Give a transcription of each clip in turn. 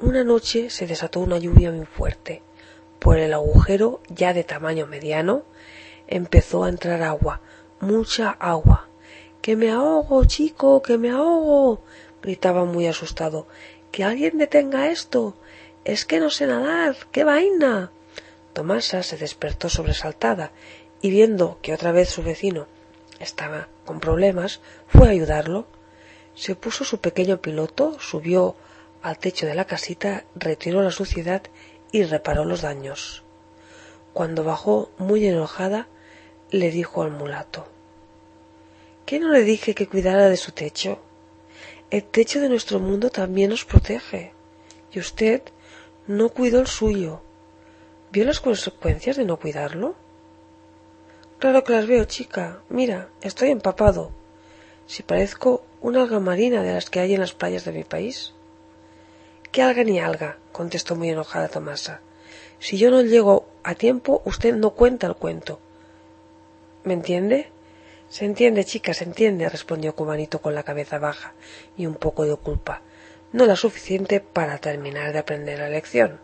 Una noche se desató una lluvia muy fuerte. Por el agujero, ya de tamaño mediano, empezó a entrar agua, mucha agua. —¡Que me ahogo, chico, que me ahogo! —gritaba muy asustado. —¡Que alguien detenga esto! —¡Es que no sé nadar! ¡Qué vaina! Tomasa se despertó sobresaltada y viendo que otra vez su vecino estaba con problemas, fue a ayudarlo. Se puso su pequeño piloto, subió al techo de la casita, retiró la suciedad y reparó los daños. Cuando bajó, muy enojada, le dijo al mulato: —¿Qué no le dije que cuidara de su techo? El techo de nuestro mundo también nos protege. Y usted no cuidó el suyo. ¿Vio las consecuencias de no cuidarlo? —Claro que las veo, chica. Mira, estoy empapado. Si parezco una alga marina de las que hay en las playas de mi país. —¿Qué alga ni alga? —contestó muy enojada Tomasa. Si yo no llego a tiempo, usted no cuenta el cuento. ¿Me entiende? —Se entiende, chica, se entiende —respondió Cubanito con la cabeza baja y un poco de culpa, no la suficiente para terminar de aprender la lección.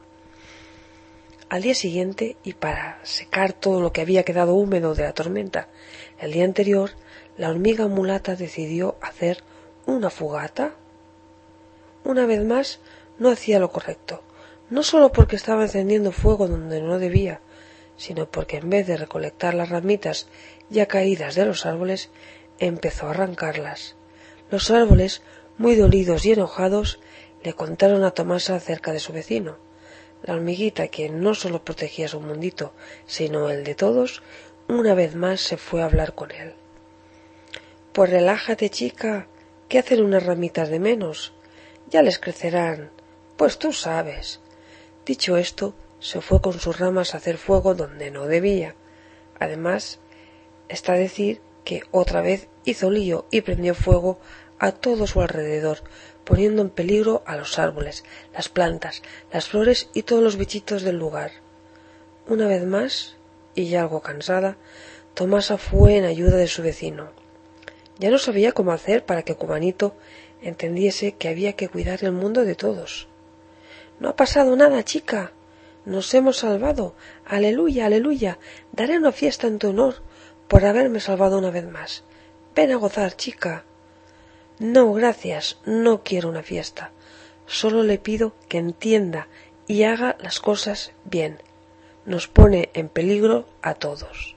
Al día siguiente, y para secar todo lo que había quedado húmedo de la tormenta el día anterior, la hormiga mulata decidió hacer una fogata. Una vez más, no hacía lo correcto, no solo porque estaba encendiendo fuego donde no debía, sino porque en vez de recolectar las ramitas ya caídas de los árboles, empezó a arrancarlas. Los árboles, muy dolidos y enojados, le contaron a Tomasa acerca de su vecino. La hormiguita, que no solo protegía su mundito, sino el de todos, una vez más se fue a hablar con él. —Pues relájate, chica, ¿qué hacen unas ramitas de menos? Ya les crecerán, pues tú sabes. Dicho esto, se fue con sus ramas a hacer fuego donde no debía. Además, está a decir que otra vez hizo lío y prendió fuego a todo su alrededor, poniendo en peligro a los árboles, las plantas, las flores y todos los bichitos del lugar. Una vez más, y ya algo cansada, Tomasa fue en ayuda de su vecino. Ya no sabía cómo hacer para que Cubanito entendiese que había que cuidar el mundo de todos. —No ha pasado nada, chica. Nos hemos salvado. Aleluya, aleluya. Daré una fiesta en tu honor por haberme salvado una vez más. Ven a gozar, chica. —No, gracias, no quiero una fiesta. Solo le pido que entienda y haga las cosas bien. Nos pone en peligro a todos.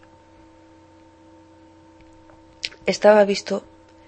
Estaba visto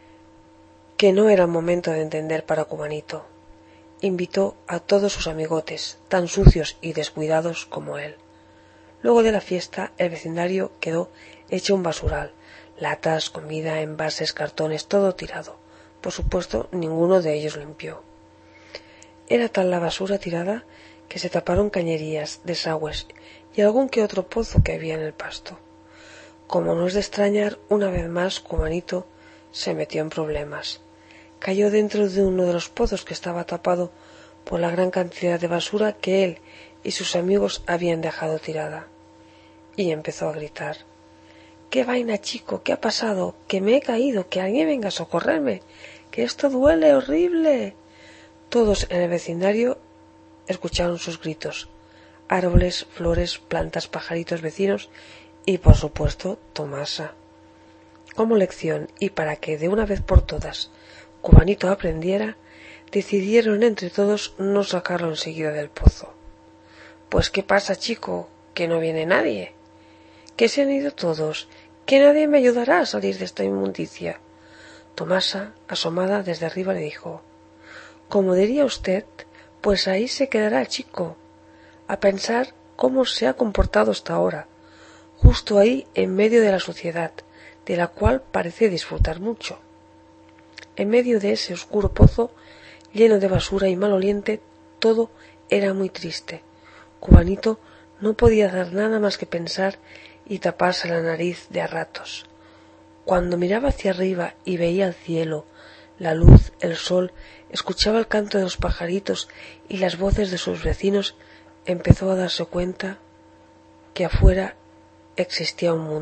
que no era el momento de entender para Cubanito. Invitó a todos sus amigotes, tan sucios y descuidados como él. Luego de la fiesta, el vecindario quedó hecho un basural. Latas, comida, envases, cartones, todo tirado. Por supuesto, ninguno de ellos limpió. Era tal la basura tirada que se taparon cañerías, desagües y algún que otro pozo que había en el pasto. Como no es de extrañar, una vez más Cubanito se metió en problemas. Cayó dentro de uno de los pozos que estaba tapado por la gran cantidad de basura que él y sus amigos habían dejado tirada. Y empezó a gritar: —¡Qué vaina, chico! ¿Qué ha pasado? ¡Que me he caído! ¡Que alguien venga a socorrerme! ¡Que esto duele horrible! Todos en el vecindario escucharon sus gritos. Árboles, flores, plantas, pajaritos vecinos y, por supuesto, Tomasa. Como lección, y para que de una vez por todas Cubanito aprendiera, decidieron entre todos no sacarlo enseguida del pozo. —Pues ¿qué pasa, chico? ¿Que no viene nadie? —Que se han ido todos, que nadie me ayudará a salir de esta inmundicia. Tomasa, asomada desde arriba, le dijo: —Como diría usted, pues ahí se quedará el chico, a pensar cómo se ha comportado hasta ahora, justo ahí en medio de la suciedad, de la cual parece disfrutar mucho. En medio de ese oscuro pozo, lleno de basura y maloliente, todo era muy triste. Cubanito no podía hacer nada más que pensar y taparse la nariz de a ratos. Cuando miraba hacia arriba y veía el cielo, la luz, el sol, escuchaba el canto de los pajaritos y las voces de sus vecinos, empezó a darse cuenta que afuera existía un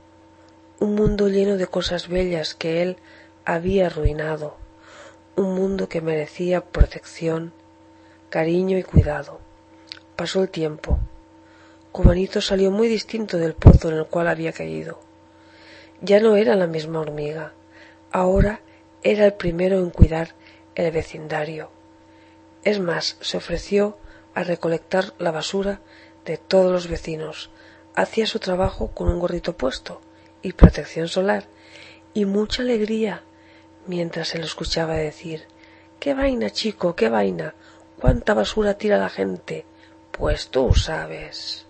mundo lleno de cosas bellas que él había arruinado, un mundo que merecía protección, cariño y cuidado. Pasó el tiempo. Cubanito salió muy distinto del pozo en el cual había caído. Ya no era la misma hormiga. Ahora era el primero en cuidar el vecindario. Es más, se ofreció a recolectar la basura de todos los vecinos. Hacía su trabajo con un gorrito puesto y protección solar y mucha alegría mientras se lo escuchaba decir: «¡Qué vaina, chico, qué vaina! ¡Cuánta basura tira la gente! Pues tú sabes».